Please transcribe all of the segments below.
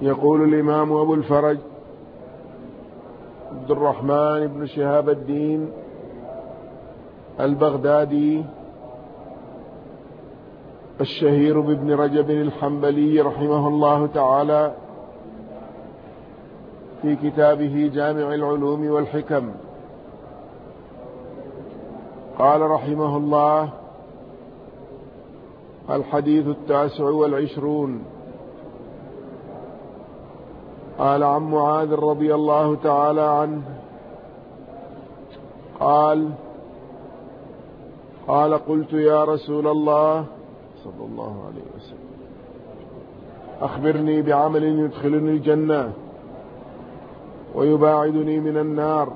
يقول الإمام أبو الفرج عبد الرحمن بن شهاب الدين البغدادي الشهير بابن رجب الحنبلي رحمه الله تعالى في كتابه جامع العلوم والحكم، قال رحمه الله: الحديث 29. قال عن معاذ رضي الله تعالى عنه قال قلت يا رسول الله صلى الله عليه وسلم أخبرني بعمل يدخلني الجنة ويباعدني من النار.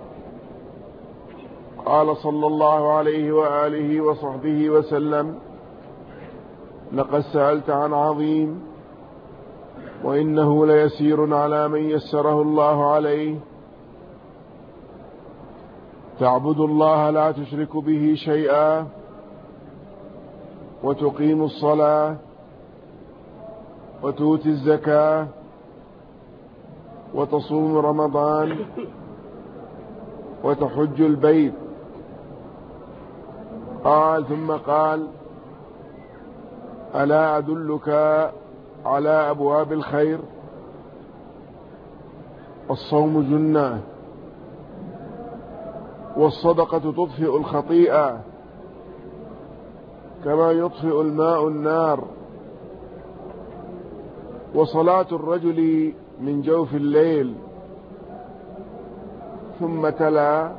قال صلى الله عليه وآله وصحبه وسلم: لقد سألت عن عظيم، وإنه ليسير على من يسره الله عليه. تعبد الله لا تشرك به شيئا، وتقيم الصلاة، وتؤتي الزكاة، وتصوم رمضان، وتحج البيت. ثم قال: ألا أدلك على أبواب الخير؟ الصوم جنة، والصدقة تطفئ الخطيئة كما يطفئ الماء النار، وصلاة الرجل من جوف الليل. ثم تلا: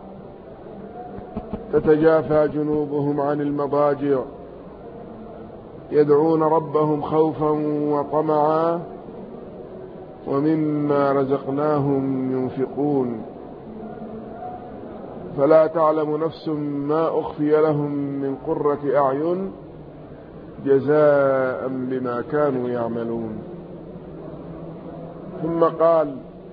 تتجافى جنوبهم عن المضاجع يدعون ربهم خوفا وطمعا ومما رزقناهم ينفقون، فلا تعلم نفس ما أخفي لهم من قرة أعين جزاء بما كانوا يعملون. ثم قال: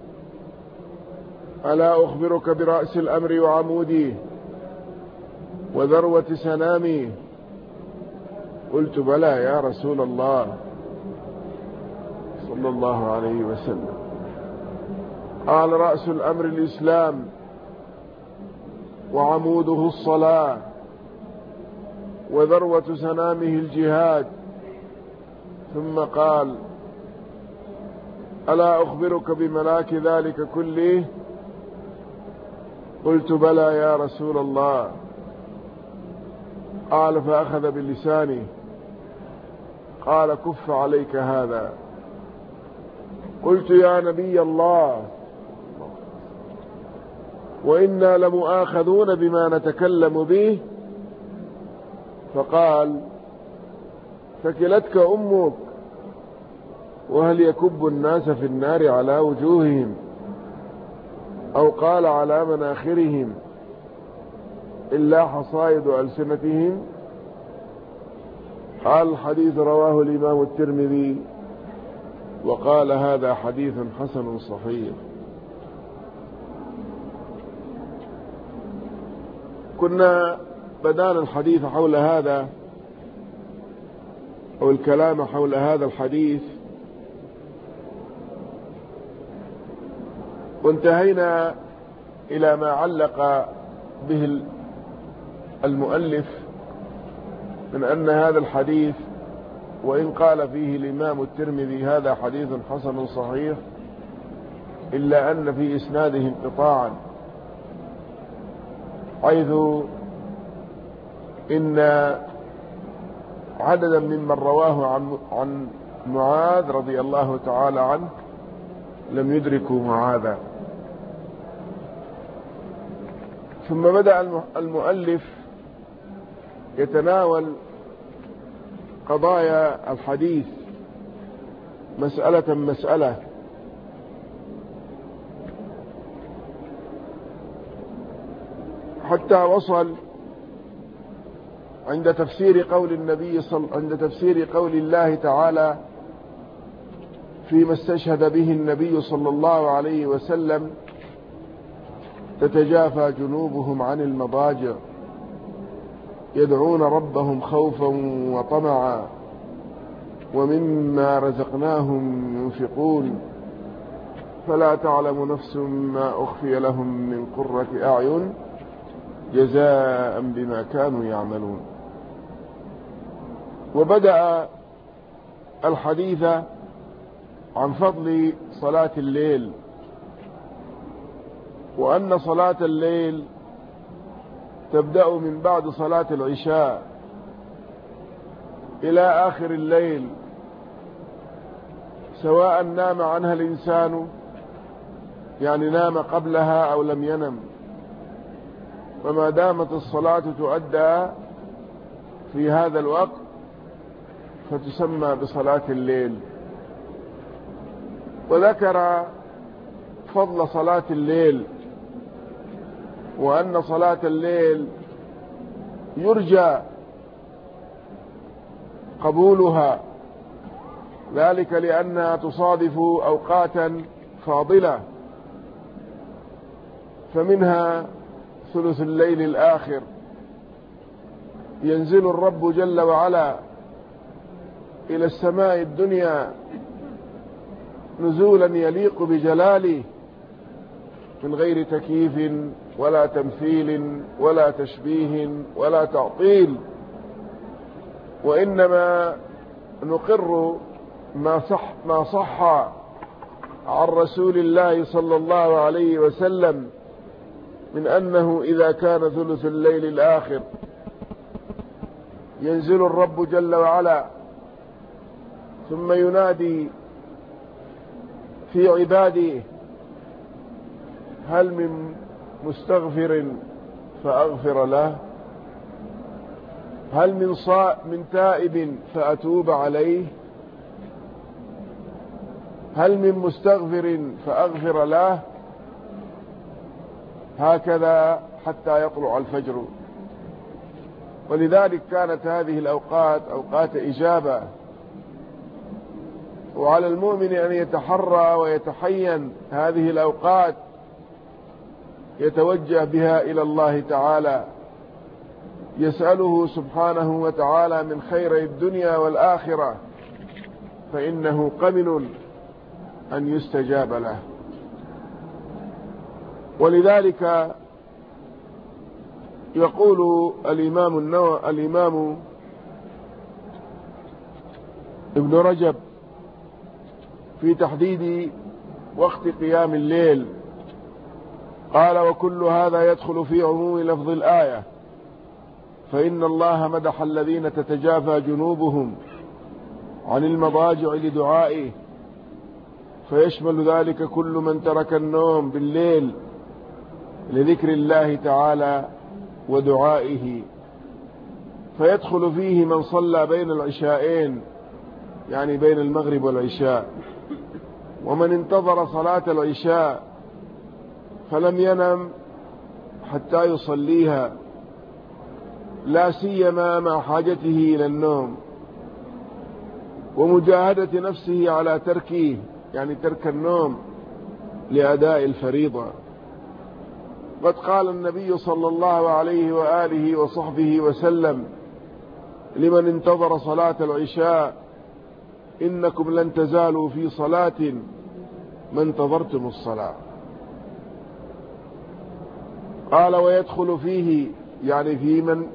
ألا أخبرك برأس الأمر وعموده وذروة سنامه؟ قلت: بلى يا رسول الله صلى الله عليه وسلم. قال: رأس الأمر الإسلام، وعموده الصلاة، وذروة سنامه الجهاد. ثم قال: ألا أخبرك بملاك ذلك كله؟ قلت: بلى يا رسول الله. قال: فأخذ بلسانه. قال: كف عليك هذا. قلت: يا نبي الله، وإنا لمؤاخذون بما نتكلم به. فقال: ثكلتك أمك، وهل يكب الناس في النار على وجوههم، أو قال على مناخرهم، إلا حصائد ألسنتهم؟ قال: الحديث رواه الإمام الترمذي، وقال: هذا حديث حسن صحيح. كنا بدأنا الحديث حول هذا، أو الكلام حول هذا الحديث، وانتهينا إلى ما علق به المؤلف من أن هذا الحديث، وإن قال فيه الإمام الترمذي هذا حديث حسن صحيح، إلا أن في إسناده انقطاعا، حيث إن عددا ممن رواه عن معاذ رضي الله تعالى عنه لم يدركوا معاذا. ثم بدأ المؤلف يتناول قضايا الحديث مسألة مسألة، حتى وصل عند تفسير قول الله تعالى فيما استشهد به النبي صلى الله عليه وسلم: تتجافى جنوبهم عن المضاجع يدعون ربهم خوفا وطمعا ومما رزقناهم ينفقون. فلا تعلم نفس ما أخفي لهم من قرة أعين جزاء بما كانوا يعملون. وبدأ الحديث عن فضل صلاة الليل، وأن صلاة الليل تبدأ من بعد صلاة العشاء إلى آخر الليل، سواء نام عنها الإنسان، يعني نام قبلها أو لم ينم، فما دامت الصلاة تؤدى في هذا الوقت فتسمى بصلاة الليل. وذكر فضل صلاة الليل، وأن صلاة الليل يرجى قبولها، ذلك لأنها تصادف أوقاتا فاضلة، فمنها ثلث الليل الآخر ينزل الرب جل وعلا إلى السماء الدنيا نزولا يليق بجلاله من غير تكييف ولا تمثيل ولا تشبيه ولا تعطيل، وإنما نقر ما صح عن رسول الله صلى الله عليه وسلم من أنه إذا كان ثلث الليل الآخر ينزل الرب جل وعلا ثم ينادي في عباده: هل من مستغفر فأغفر له؟ هل من تائب فأتوب عليه؟ هل من مستغفر فأغفر له؟ هكذا حتى يطلع الفجر. ولذلك كانت هذه الأوقات أوقات إجابة، وعلى المؤمن أن يتحرى ويتحين هذه الأوقات يتوجه بها إلى الله تعالى، يسأله سبحانه وتعالى من خير الدنيا والآخرة، فإنه قمن أن يستجاب له. ولذلك يقول الإمام ابن رجب في تحديد وقت قيام الليل، قال: وكل هذا يدخل في عموم لفظ الآية، فإن الله مدح الذين تتجافى جنوبهم عن المضاجع لدعائه، فيشمل ذلك كل من ترك النوم بالليل لذكر الله تعالى ودعائه، فيدخل فيه من صلى بين العشاءين، يعني بين المغرب والعشاء، ومن انتظر صلاة العشاء فلم ينم حتى يصليها، لا سيما مع حاجته إلى النوم ومجاهدة نفسه على تركه، يعني ترك النوم لأداء الفريضة. قد قال النبي صلى الله عليه وآله وصحبه وسلم لمن انتظر صلاة العشاء: إنكم لن تزالوا في صلاة ما انتظرتم الصلاة. قال: ويدخل فيه، يعني في من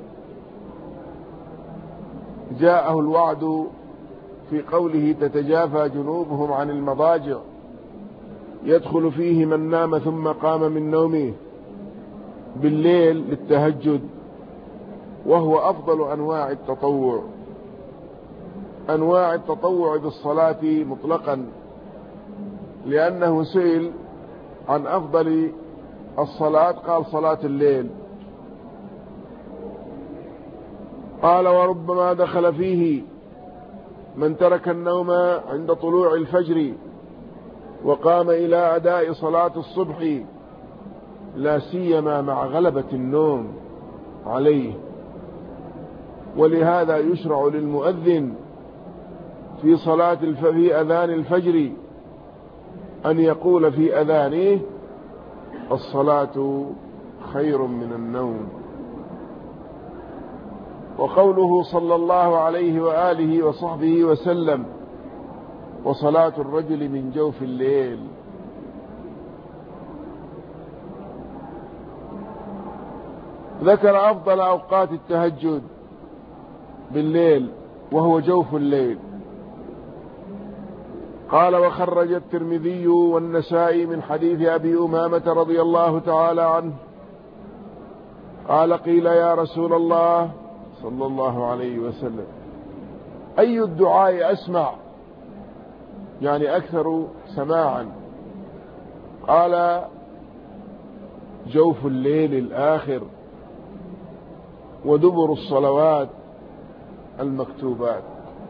جاءه الوعد في قوله تتجافى جنوبهم عن المضاجع، يدخل فيه من نام ثم قام من نومه بالليل للتهجد، وهو أفضل أنواع التطوع بالصلاة مطلقا، لأنه سئل عن أفضل الصلاة قال: صلاة الليل. قال: وربما دخل فيه من ترك النوم عند طلوع الفجر وقام إلى أداء صلاة الصبح، لا سيما مع غلبة النوم عليه. ولهذا يشرع للمؤذن في أذان الفجر أن يقول في أذانه: الصلاة خير من النوم. وقوله صلى الله عليه وآله وصحبه وسلم: وصلاة الرجل من جوف الليل، ذكر أفضل أوقات التهجد بالليل وهو جوف الليل. قال: وخرج الترمذي والنسائي من حديث أبي أمامة رضي الله تعالى عنه قال: قيل يا رسول الله صلى الله عليه وسلم: أي الدعاء أسمع، يعني أكثر سماعا؟ قال: جوف الليل الآخر ودبر الصلوات المكتوبات.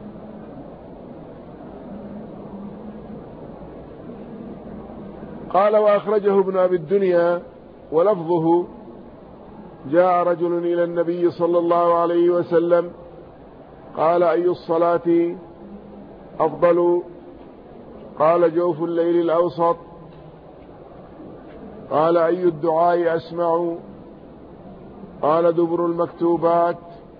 قال: وأخرجه ابن أبي الدنيا ولفظه: جاء رجل إلى النبي صلى الله عليه وسلم قال: أي الصلاة أفضل؟ قال: جوف الليل الأوسط. قال: أي الدعاء أسمع؟ قال: دبر المكتوبات.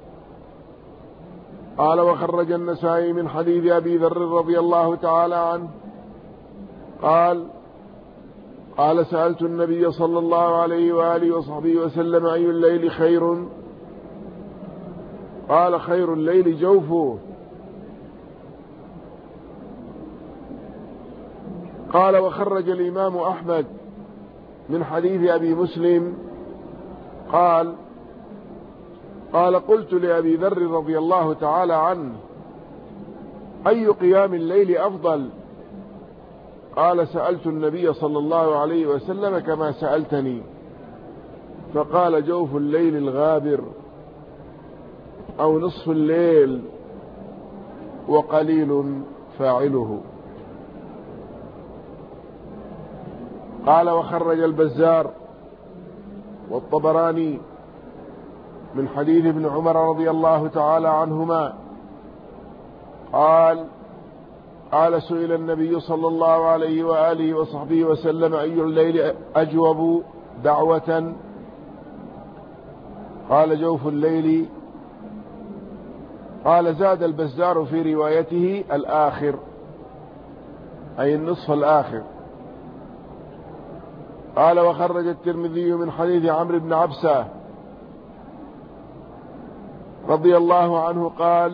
قال: وخرج النسائي من حديث أبي ذر رضي الله تعالى عنه قال: سألت النبي صلى الله عليه وآله وصحبه وسلم: أي الليل خير؟ قال: خير الليل جوفه. قال: وخرج الإمام أحمد من حديث أبي مسلم قال: قلت لأبي ذر رضي الله تعالى عنه: أي قيام الليل أفضل؟ قال: سألت النبي صلى الله عليه وسلم كما سألتني، فقال: جوف الليل الغابر أو نصف الليل وقليل فاعله. قال: وخرج البزار والطبراني من حديث ابن عمر رضي الله تعالى عنهما قال: سئل النبي صلى الله عليه وآله وصحبه وسلم: أي الليل أجوب دعوة؟ قال: جوف الليل. قال: زاد البزار في روايته الآخر، أي النصف الآخر. قال: وخرج الترمذي من حديث عمرو بن عبسة رضي الله عنه قال: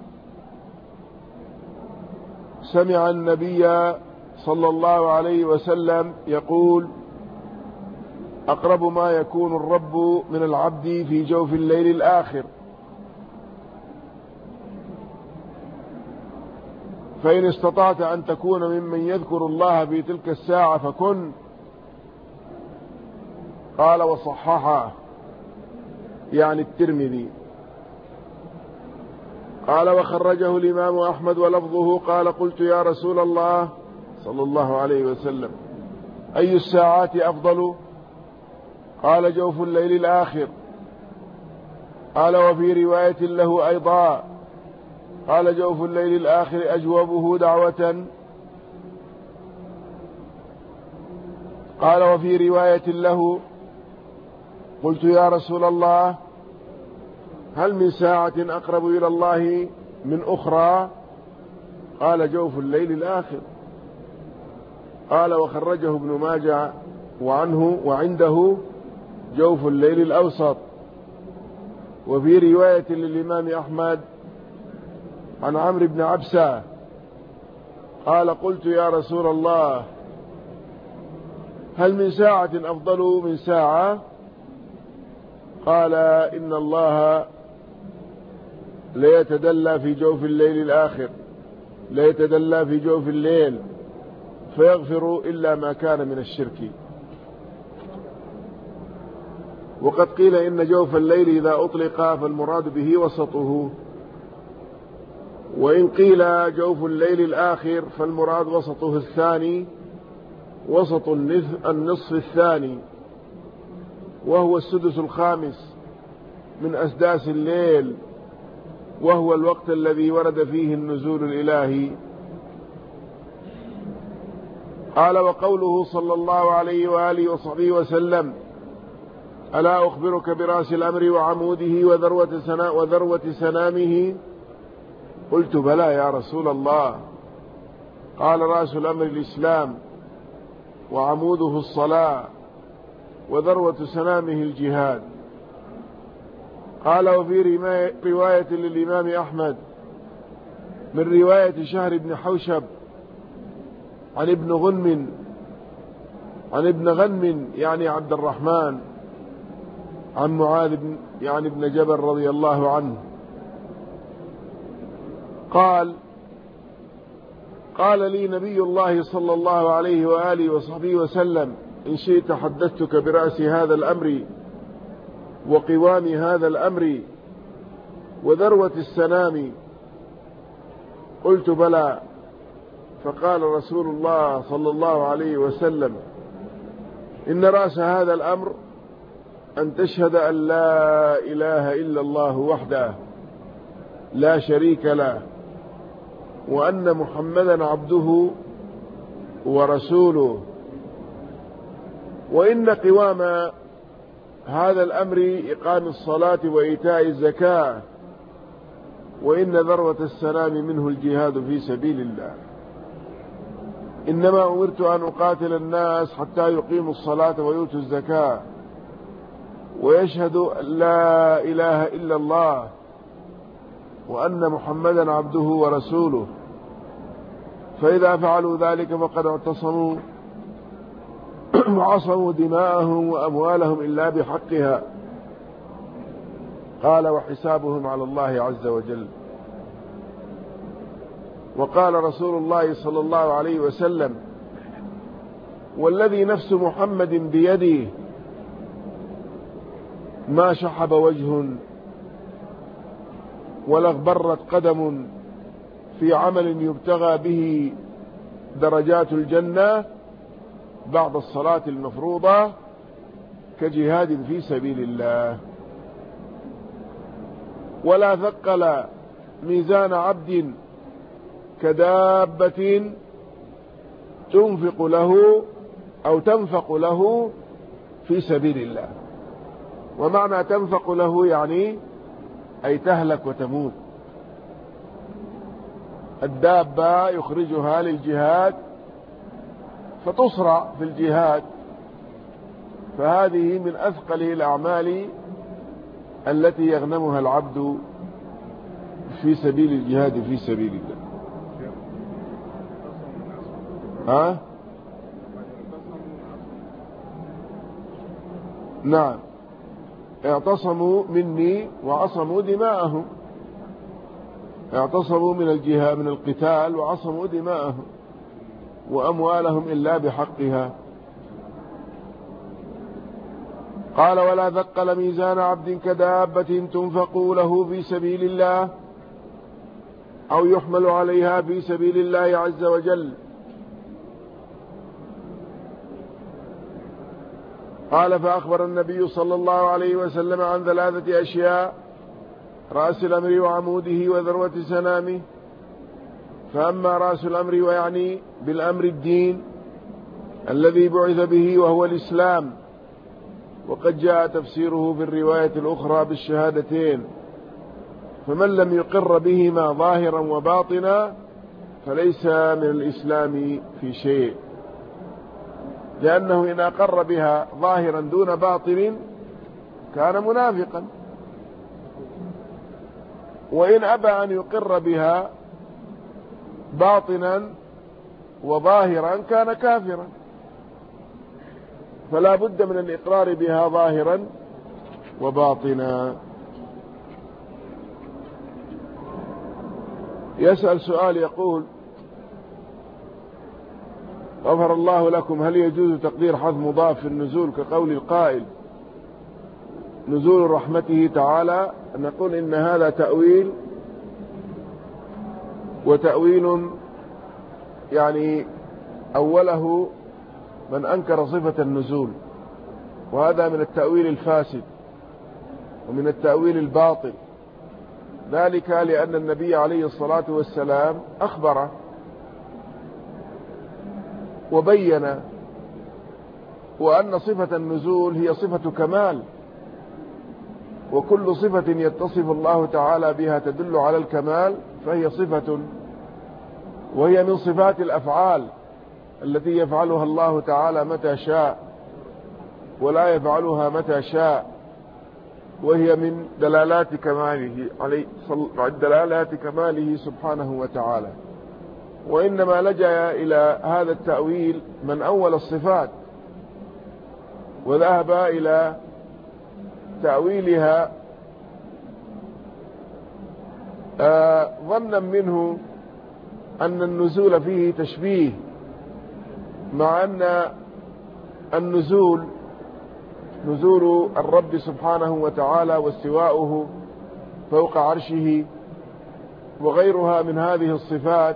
سمع النبي صلى الله عليه وسلم يقول: أقرب ما يكون الرب من العبد في جوف الليل الآخر، فإن استطعت أن تكون ممن يذكر الله في تلك الساعة فكن. قال: وصححه، يعني الترمذي. قال: وخرجه الإمام أحمد ولفظه قال: قلت يا رسول الله صلى الله عليه وسلم: أي الساعات أفضل؟ قال: جوف الليل الآخر. قال: وفي رواية له أيضا قال: جوف الليل الآخر أجوبه دعوة. قال: وفي رواية له: قلت يا رسول الله: هل من ساعة أقرب إلى الله من أخرى؟ قال: جوف الليل الآخر. قال: وخرجه ابن ماجه وعنده جوف الليل الأوسط. وفي رواية للإمام أحمد عن عمرو بن عبسة قال: قلت يا رسول الله: هل من ساعة أفضل من ساعة؟ قال: إن الله ليتدلى في جوف الليل الآخر، ليتدلى في جوف الليل فيغفر إلا ما كان من الشرك. وقد قيل إن جوف الليل إذا أطلق فالمراد به وسطه، وإن قيل جوف الليل الآخر فالمراد وسطه الثاني، وسط النصف الثاني، وهو السدس الخامس من أسداس الليل، وهو الوقت الذي ورد فيه النزول الإلهي. قال: وقوله صلى الله عليه وآله وصحبه وسلم: ألا أخبرك برأس الأمر وعموده وذروة سنامه؟ قلت: بلى يا رسول الله. قال: رأس الأمر الإسلام، وعموده الصلاة، وذروة سنامه الجهاد. قال وفي رواية للإمام أحمد من رواية شهر بن حوشب عن ابن غنم يعني عبد الرحمن عن معاذ يعني ابن جبل رضي الله عنه قال لي نبي الله صلى الله عليه وآله وصحبه وسلم إن شئت حدثتك برأس هذا الأمر وقوام هذا الأمر وذروة السنام. قلت بلى. فقال رسول الله صلى الله عليه وسلم إن رأس هذا الأمر أن تشهد أن لا إله إلا الله وحده لا شريك له وأن محمدا عبده ورسوله وإن قوام هذا الأمر إقام الصلاة وإيتاء الزكاة وإن ذروة السلام منه الجهاد في سبيل الله. إنما أمرت أن أقاتل الناس حتى يقيموا الصلاة ويؤتوا الزكاة ويشهدوا أن لا إله إلا الله وأن محمدا عبده ورسوله فإذا فعلوا ذلك فقد اعتصموا وعصموا دماءهم وأموالهم إلا بحقها. قال وحسابهم على الله عز وجل. وقال رسول الله صلى الله عليه وسلم والذي نفس محمد بيده ما شحب وجه ولا اغبرت قدم في عمل يبتغى به درجات الجنة بعد الصلاة المفروضة كجهاد في سبيل الله ولا ثقل ميزان عبد كدابة تنفق له في سبيل الله. ومعنى تنفق له يعني أي تهلك وتموت. الدابة يخرجها للجهاد فتصرع في الجهاد فهذه من أثقل الأعمال التي يغنمها العبد في سبيل الجهاد في سبيل الله. نعم اعتصموا مني وعصموا دماءهم. اعتصموا من الجهاد من القتال وعصموا دماءهم وأموالهم إلا بحقها. قال ولا ثقل ميزان عبد كدابة تنفق له في سبيل الله أو يحمل عليها في سبيل الله عز وجل. قال فأخبر النبي صلى الله عليه وسلم عن 3 أشياء: رأس الأمر وعموده وذروة سنامه. فأما رأس الأمر ويعني بالأمر الدين الذي بعث به وهو الإسلام، وقد جاء تفسيره في الرواية الأخرى بالشهادتين، فمن لم يقر بهما ظاهرا وباطنا فليس من الإسلام في شيء، لأنه إن أقر بها ظاهرا دون باطن كان منافقا، وإن أبى أن يقر بها باطنا وظاهرا كان كافرا. فلا بد من الإقرار بها ظاهرا وباطنا. يسأل سؤال يقول: غفر الله لكم، هل يجوز تقدير حذف مضاف في النزول كقول القائل نزول رحمته تعالى؟ نقول إن هذا تأويل، وتأويل يعني أوله من أنكر صفة النزول، وهذا من التأويل الفاسد ومن التأويل الباطل، ذلك لأن النبي عليه الصلاة والسلام أخبر وبين وأن صفة النزول هي صفة كمال، وكل صفة يتصف الله تعالى بها تدل على الكمال فهي صفة، وهي من صفات الأفعال التي يفعلها الله تعالى متى شاء ولا يفعلها متى شاء. وهي من دلالات كماله سبحانه وتعالى. وإنما لجأ إلى هذا التأويل من أول الصفات وذهب إلى تأويلها ظنا منه أن النزول فيه تشبيه، مع أن النزول نزول الرب سبحانه وتعالى واستواؤه فوق عرشه وغيرها من هذه الصفات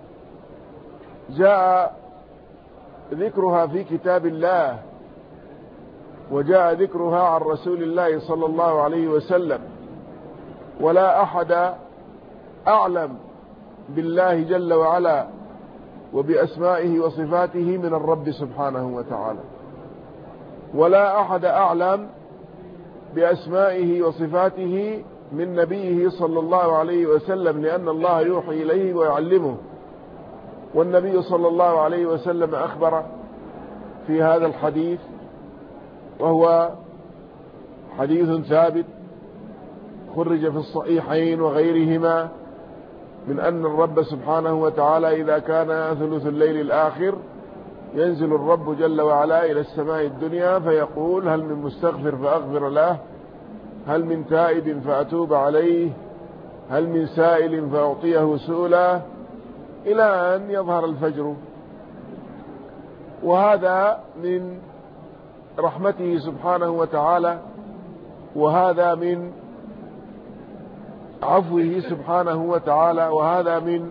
جاء ذكرها في كتاب الله، وجاء ذكرها عن رسول الله صلى الله عليه وسلم، ولا أحد أعلم بالله جل وعلا وبأسمائه وصفاته من الرب سبحانه وتعالى، ولا أحد أعلم بأسمائه وصفاته من نبيه صلى الله عليه وسلم، لأن الله يوحي إليه ويعلمه. والنبي صلى الله عليه وسلم أخبر في هذا الحديث، وهو حديث ثابت خرج في الصحيحين وغيرهما، من أن الرب سبحانه وتعالى إذا كان ثلث الليل الآخر ينزل الرب جل وعلا إلى السماء الدنيا فيقول: هل من مستغفر فأغفر له، هل من تائب فأتوب عليه، هل من سائل فأعطيه سؤله، إلى أن يظهر الفجر. وهذا من رحمته سبحانه وتعالى، وهذا من عفوه سبحانه وتعالى، وهذا من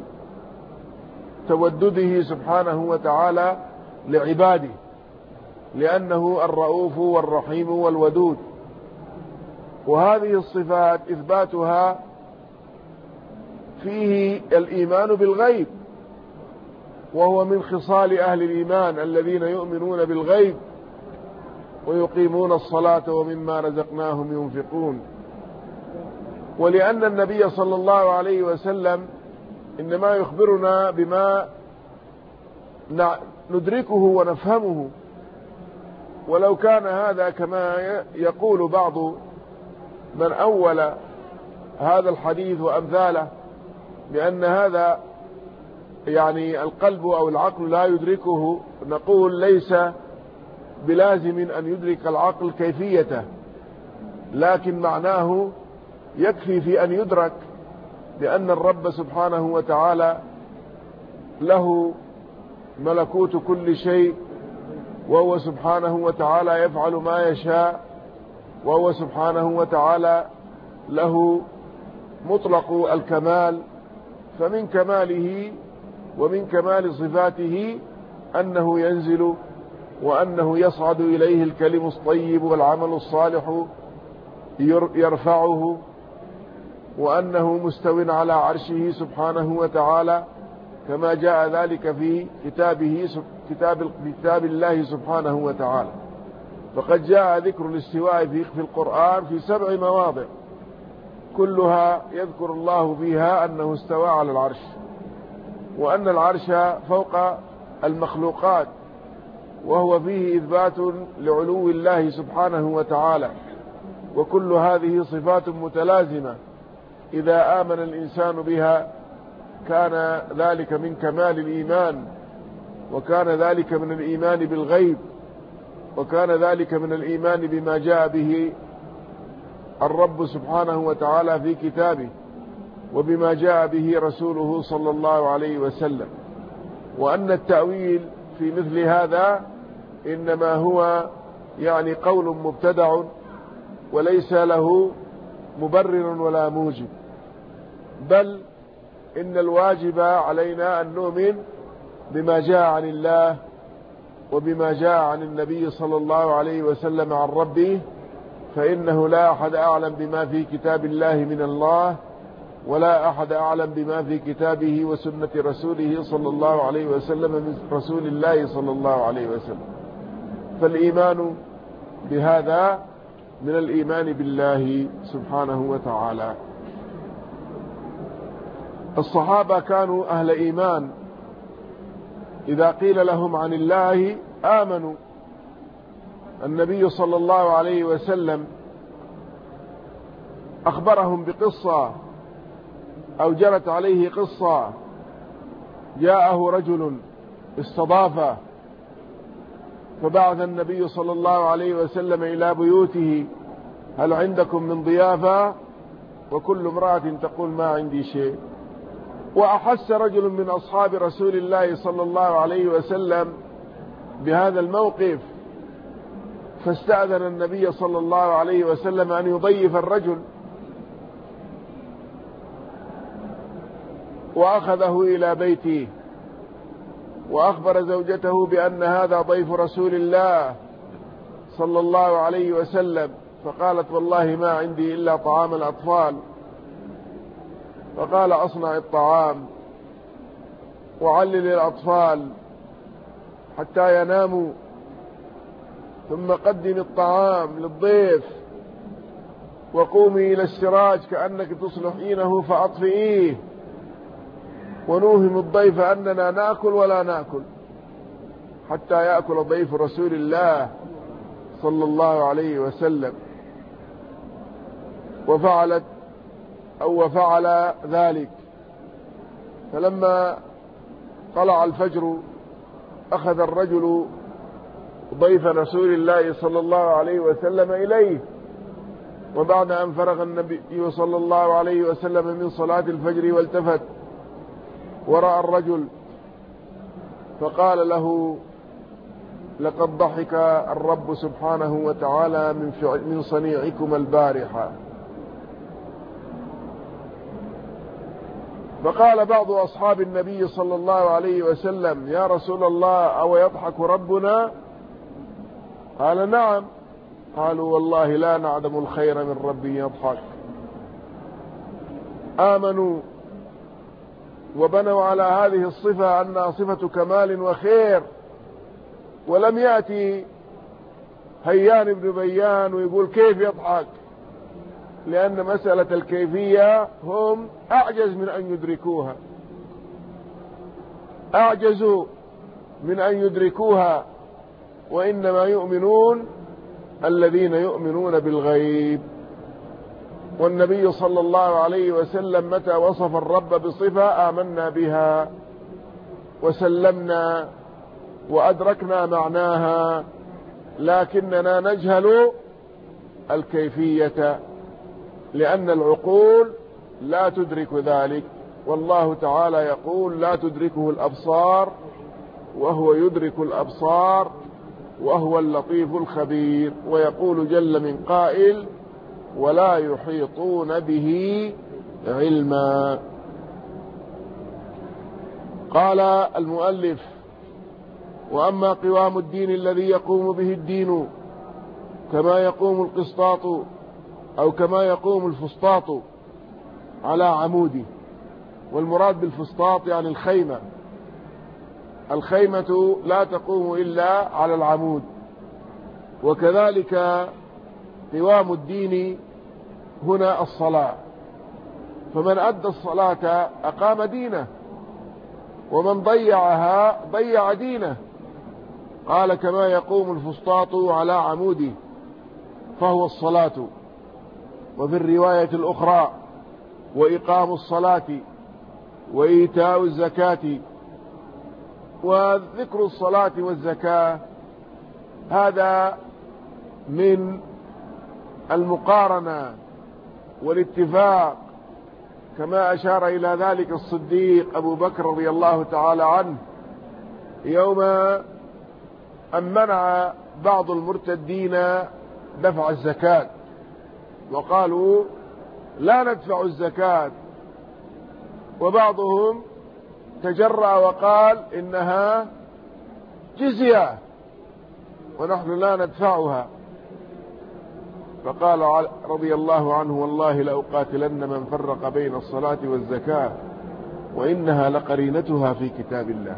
تودده سبحانه وتعالى لعباده، لأنه الرؤوف والرحيم والودود. وهذه الصفات إثباتها فيه الإيمان بالغيب، وهو من خصال أهل الإيمان الذين يؤمنون بالغيب ويقيمون الصلاة ومما رزقناهم ينفقون. ولأن النبي صلى الله عليه وسلم إنما يخبرنا بما ندركه ونفهمه، ولو كان هذا كما يقول بعض من أول هذا الحديث وأمثاله، بأن هذا يعني القلب أو العقل لا يدركه، نقول ليس بلازم أن يدرك العقل كيفيته، لكن معناه يكفي في أن يدرك بأن الرب سبحانه وتعالى له ملكوت كل شيء، وهو سبحانه وتعالى يفعل ما يشاء، وهو سبحانه وتعالى له مطلق الكمال. فمن كماله ومن كمال صفاته أنه ينزل، وأنه يصعد إليه الكلم الطيب والعمل الصالح يرفعه، وأنه مستو على عرشه سبحانه وتعالى، كما جاء ذلك في كتاب الله سبحانه وتعالى. فقد جاء ذكر الاستواء في القرآن في 7 مواضع، كلها يذكر الله فيها أنه استوى على العرش، وأن العرش فوق المخلوقات، وهو فيه إثبات لعلو الله سبحانه وتعالى. وكل هذه صفات متلازمة، إذا آمن الإنسان بها كان ذلك من كمال الإيمان، وكان ذلك من الإيمان بالغيب، وكان ذلك من الإيمان بما جاء به الرب سبحانه وتعالى في كتابه، وبما جاء به رسوله صلى الله عليه وسلم. وأن التأويل في مثل هذا إنما هو يعني قول مبتدع وليس له مبرر ولا موجب، بل إن الواجب علينا أن نؤمن بما جاء عن الله وبما جاء عن النبي صلى الله عليه وسلم عن ربه، فإنه لا أحد أعلم بما في كتاب الله من الله، ولا أحد أعلم بما في كتابه وسنة رسوله صلى الله عليه وسلم من رسول الله صلى الله عليه وسلم. فالإيمان بهذا من الإيمان بالله سبحانه وتعالى. الصحابة كانوا أهل إيمان، إذا قيل لهم عن الله آمنوا. النبي صلى الله عليه وسلم أخبرهم بقصة أو جرت عليه قصة. جاءه رجل استضافه، فبعث النبي صلى الله عليه وسلم إلى بيوته: هل عندكم من ضيافة؟ وكل امرأة تقول: ما عندي شيء. وأحس رجل من أصحاب رسول الله صلى الله عليه وسلم بهذا الموقف، فاستأذن النبي صلى الله عليه وسلم أن يضيف الرجل، وأخذه إلى بيته، وأخبر زوجته بأن هذا ضيف رسول الله صلى الله عليه وسلم، فقالت: والله ما عندي إلا طعام الأطفال. فقال: أصنع الطعام وعلل الأطفال حتى يناموا، ثم قدم الطعام للضيف، وقومي إلى السراج كأنك تصلحينه فأطفئيه، ونوهم الضيف أننا نأكل ولا نأكل حتى يأكل ضيف رسول الله صلى الله عليه وسلم. وفعل ذلك. فلما طلع الفجر أخذ الرجل ضيف رسول الله صلى الله عليه وسلم إليه، وبعد أن فرغ النبي صلى الله عليه وسلم من صلاة الفجر والتفت ورأى الرجل، فقال له: لقد ضحك الرب سبحانه وتعالى من صنيعكم البارحة. فقال بعض أصحاب النبي صلى الله عليه وسلم: يا رسول الله، أو يضحك ربنا؟ قال: نعم. قالوا: والله لا نعدم الخير من رب يضحك. آمنوا وبنوا على هذه الصفة أنها صفة كمال وخير، ولم يأتي هيان بن بيان ويقول كيف يضحك، لأن مسألة الكيفية هم أعجز من أن يدركوها، أعجزوا من أن يدركوها، وإنما يؤمنون الذين يؤمنون بالغيب. والنبي صلى الله عليه وسلم متى وصف الرب بصفة آمنا بها وسلمنا وأدركنا معناها، لكننا نجهل الكيفية لأن العقول لا تدرك ذلك، والله تعالى يقول: لا تدركه الأبصار وهو يدرك الأبصار وهو اللطيف الخبير. ويقول جل من قائل: ولا يحيطون به علما. قال المؤلف: وأما قوام الدين الذي يقوم به الدين كما يقوم القسطاط أو كما يقوم الفسطاط على عموده. والمراد بالفسطاط يعني الخيمة. الخيمة لا تقوم إلا على العمود. وكذلك قوام الدين هنا الصلاة، فمن أدى الصلاة أقام دينه، ومن ضيعها ضيع دينه. قال: كما يقوم الفسطاط على عموده، فهو الصلاة. وفي الرواية الأخرى: وإقام الصلاة وإيتاء الزكاة. وذكر الصلاة والزكاة هذا من المقارنة والاتفاق، كما أشار إلى ذلك الصديق أبو بكر رضي الله تعالى عنه يوم أن منع بعض المرتدين دفع الزكاة، وقالوا: لا ندفع الزكاة. وبعضهم تجرأ وقال: إنها جزية ونحن لا ندفعها. فقال رضي الله عنه: والله لأقاتلن من فرق بين الصلاة والزكاة، وإنها لقرينتها في كتاب الله.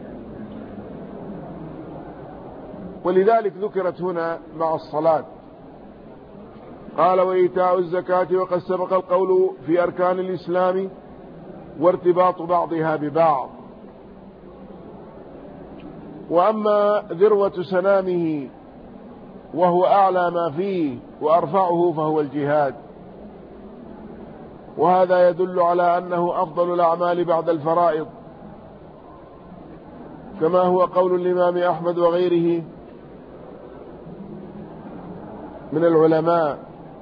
ولذلك ذكرت هنا مع الصلاة. قال: وإيتاء الزكاة. وقد سبق القول في أركان الإسلام وارتباط بعضها ببعض. وأما ذروة سنامه وهو أعلى ما فيه وأرفعه فهو الجهاد. وهذا يدل على أنه أفضل الأعمال بعد الفرائض، كما هو قول الإمام أحمد وغيره من العلماء.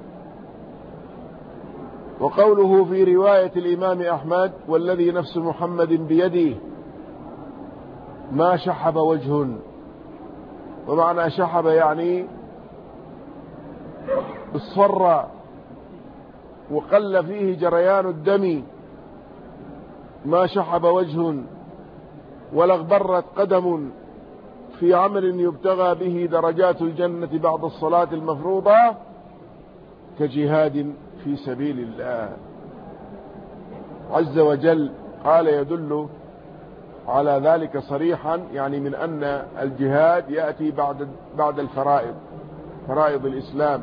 وقوله في رواية الإمام أحمد: والذي نفس محمد بيده ما شحب وجه. ومعنى شحب يعني اصفر وقل فيه جريان الدم، ما شحب وجه ولا اغبرت قدم في عمل يبتغى به درجات الجنة بعد الصلاة المفروضة كجهاد في سبيل الله عز وجل. قال يدل على ذلك صريحا، يعني من أن الجهاد يأتي بعد الفرائض، فرائض الإسلام: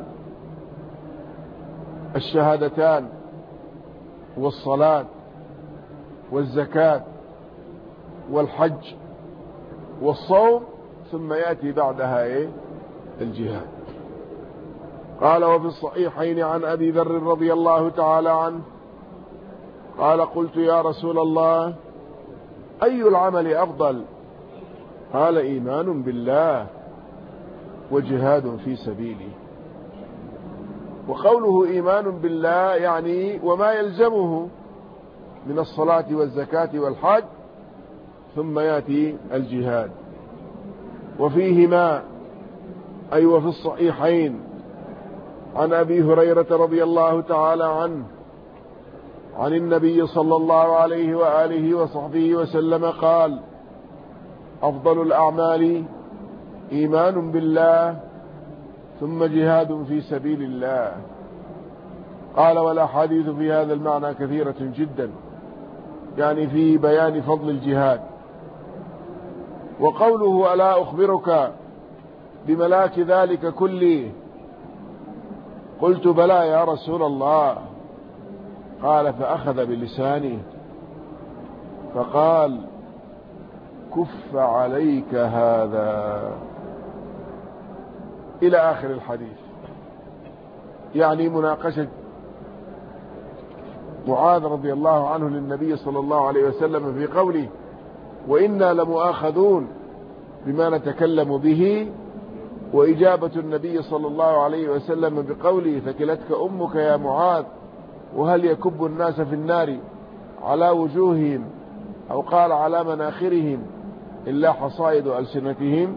الشهادتان والصلاة والزكاة والحج والصوم، ثم يأتي بعدها الجهاد. قال: وفي الصحيحين عن أبي ذر رضي الله تعالى عنه قال: قلت يا رسول الله أي العمل أفضل؟ قال: إيمان بالله وجهاد في سبيله. وقوله إيمان بالله يعني وما يلزمه من الصلاة والزكاة والحج، ثم يأتي الجهاد. وفيهما أي وفي الصحيحين عن أبي هريرة رضي الله تعالى عنه عن النبي صلى الله عليه وآله وصحبه وسلم قال: أفضل الأعمال إيمان بالله ثم جهاد في سبيل الله. قال: والأحاديث في هذا المعنى كثيرة جدا، يعني في بيان فضل الجهاد. وقوله: ألا أخبرك بملاك ذلك كله؟ قلت: بلى يا رسول الله. قال: فأخذ بلسانه فقال: كف عليك هذا، إلى آخر الحديث. يعني مناقشة معاذ رضي الله عنه للنبي صلى الله عليه وسلم في قوله: وإنا لمؤاخذون بما نتكلم به، وإجابة النبي صلى الله عليه وسلم بقوله: ثكلتك أمك يا معاذ، وهل يكب الناس في النار على وجوههم، أو قال على مناخرهم، إلا حصائد ألسنتهم.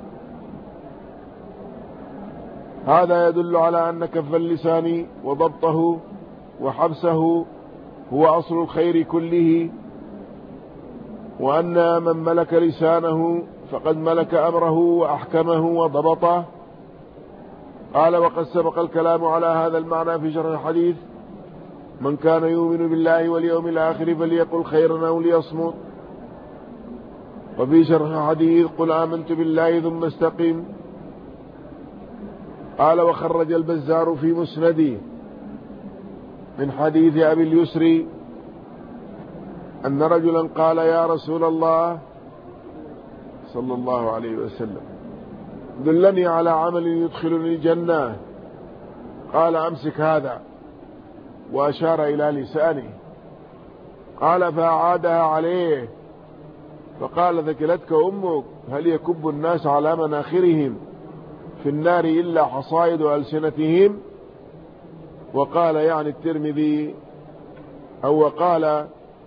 هذا يدل على أن كف اللسان وضبطه وحبسه هو أصل الخير كله، وأن من ملك لسانه فقد ملك أمره وأحكمه وضبطه. قال: وقد سبق الكلام على هذا المعنى في شرح الحديث: من كان يؤمن بالله واليوم الآخر فليقل خيرا أو ليصمت. وفي شرح الحديث: قل آمنت بالله ثم استقم. قال: وخرج البزار في مسنده من حديث أبي اليسري أن رجلا قال: يا رسول الله صلى الله عليه وسلم، دلني على عمل يدخلني الجنة. قال: أمسك هذا، وأشار إلى لسانه. قال: فأعادها عليه فقال: ثكلتك أمك، هل يكب الناس على مناخرهم في النار إلا حصائد ألسنتهم؟ وقال يعني الترمذي، أو وقال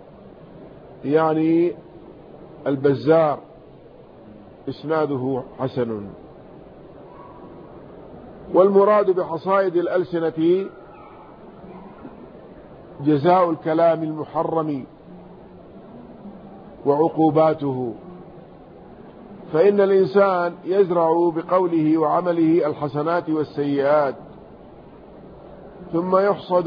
يعني البزار: إسناده حسن. والمراد بحصائد الألسنة جزاء الكلام المحرم وعقوباته، فإن الإنسان يزرع بقوله وعمله الحسنات والسيئات، ثم يحصد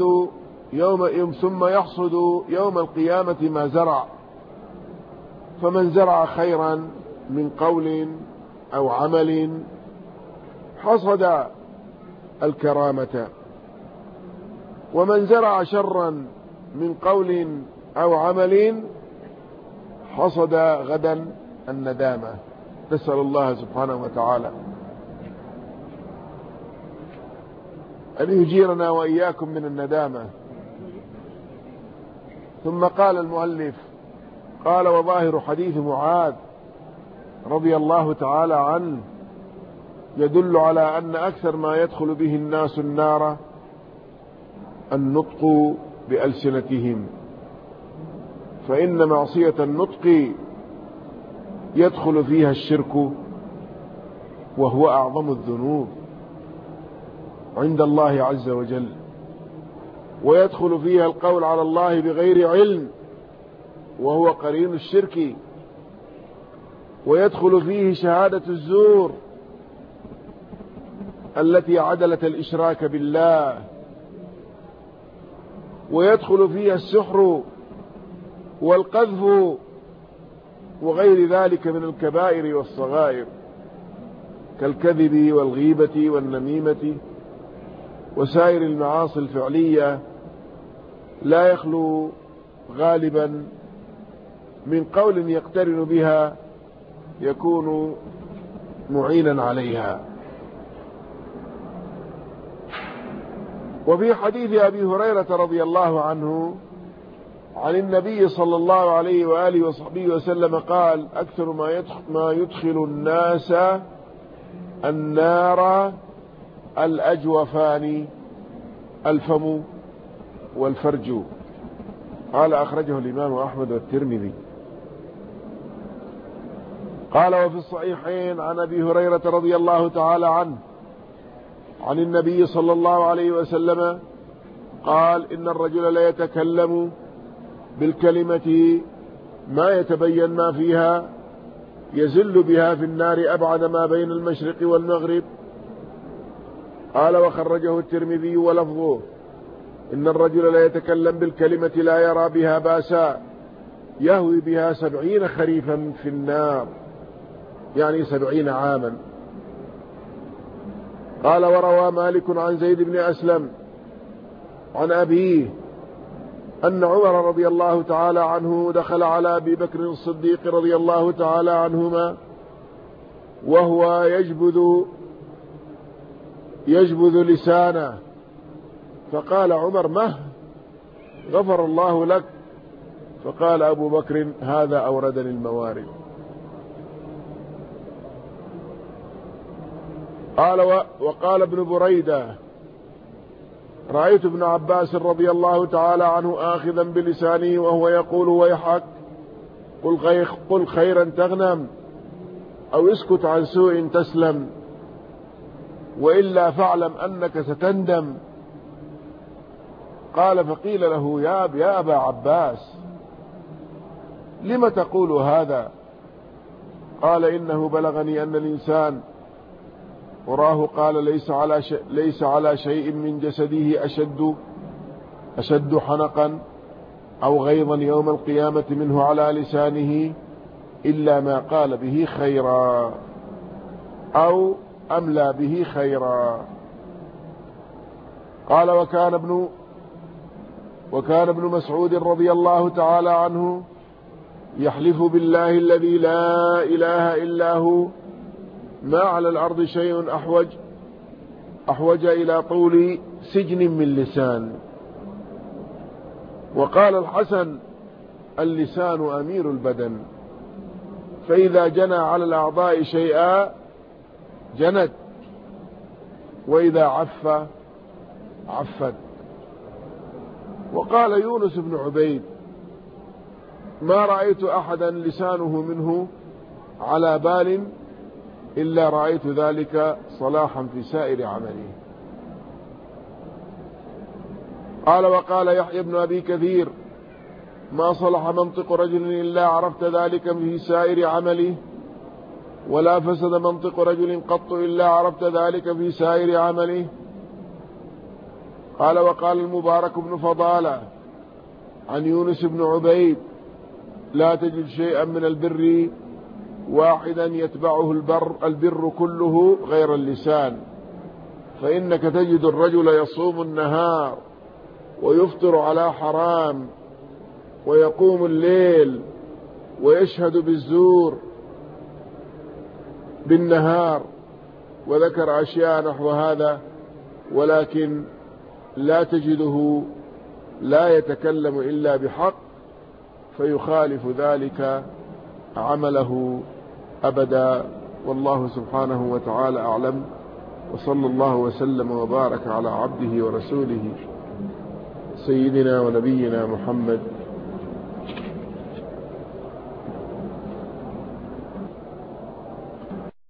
يوم القيامة ما زرع. فمن زرع خيرا من قول أو عمل حصد الكرامة، ومن زرع شرا من قول أو عمل حصد غدا الندامة. نسأل الله سبحانه وتعالى أن يجيرنا وإياكم من الندامة. ثم قال المؤلف: قال: وظاهر حديث معاذ رضي الله تعالى عنه يدل على أن أكثر ما يدخل به الناس النار النطق بألسنتهم، فإن معصية النطق يدخل فيها الشرك وهو أعظم الذنوب عند الله عز وجل، ويدخل فيها القول على الله بغير علم وهو قرين الشرك، ويدخل فيه شهادة الزور التي عدلت الإشراك بالله، ويدخل فيها السحر والقذف وغير ذلك من الكبائر والصغائر كالكذب والغيبة والنميمة وسائر المعاصي الفعلية، لا يخلو غالبا من قول يقترن بها يكون معينا عليها. وفي حديث أبي هريرة رضي الله عنه عن النبي صلى الله عليه وآله وصحبه وسلم قال: أكثر ما يدخل الناس النار الأجوفان، الفم والفرج. قال: أخرجه الإمام أحمد والترمذي. قال: وفي الصحيحين عن أبي هريرة رضي الله تعالى عنه عن النبي صلى الله عليه وسلم قال: إن الرجل لا يتكلم بالكلمة ما يتبين ما فيها يزل بها في النار أبعد ما بين المشرق والمغرب. قال: وخرجه الترمذي ولفظه: إن الرجل لا يتكلم بالكلمة لا يرى بها باسا يهوي بها 70 خريفا في النار، يعني 70 عاما. قال: وروى مالك عن زيد بن أسلم عن أبيه أن عمر رضي الله تعالى عنه دخل على أبي بكر الصديق رضي الله تعالى عنهما وهو يجبذ لسانه، فقال عمر: مه غفر الله لك. فقال أبو بكر: هذا أوردني الموارد. قال: وقال ابن بريدة: رأيت ابن عباس رضي الله تعالى عنه آخذا بلسانه وهو يقول: ويحك قل خيرا تغنم أو اسكت عن سوء تسلم، وإلا فاعلم أنك ستندم. قال: فقيل له: يا أبا عباس لم تقول هذا؟ قال: إنه بلغني أن الإنسان وراه قال ليس على شيء من جسده أشد حنقا أو غيظا يوم القيامة منه على لسانه إلا ما قال به خيرا أو أملى به خيرا. قال: وكان ابن مسعود رضي الله تعالى عنه يحلف بالله الذي لا إله إلا هو ما على الأرض شيء أحوج إلى طول سجن من لسان. وقال الحسن: اللسان أمير البدن، فإذا جنى على الأعضاء شيئا جنت، وإذا عفت. وقال يونس بن عبيد: ما رأيت أحدا لسانه منه على بال إلا رأيت ذلك صلاحا في سائر عمله. قال: وقال يحيى بن أبي كثير: ما صلح منطق رجل إلا عرفت ذلك في سائر عمله، ولا فسد منطق رجل قط إلا عرفت ذلك في سائر عمله. قال: وقال المبارك بن فضالة عن يونس بن عبيد: لا تجد شيئا من البر واحدا يتبعه البر كله غير اللسان، فإنك تجد الرجل يصوم النهار ويفطر على حرام ويقوم الليل ويشهد بالزور بالنهار، وذكر أشياء نحو هذا، ولكن لا تجده لا يتكلم إلا بحق فيخالف ذلك عمله أبدا. والله سبحانه وتعالى أعلم، وصلى الله وسلم وبارك على عبده ورسوله سيدنا ونبينا محمد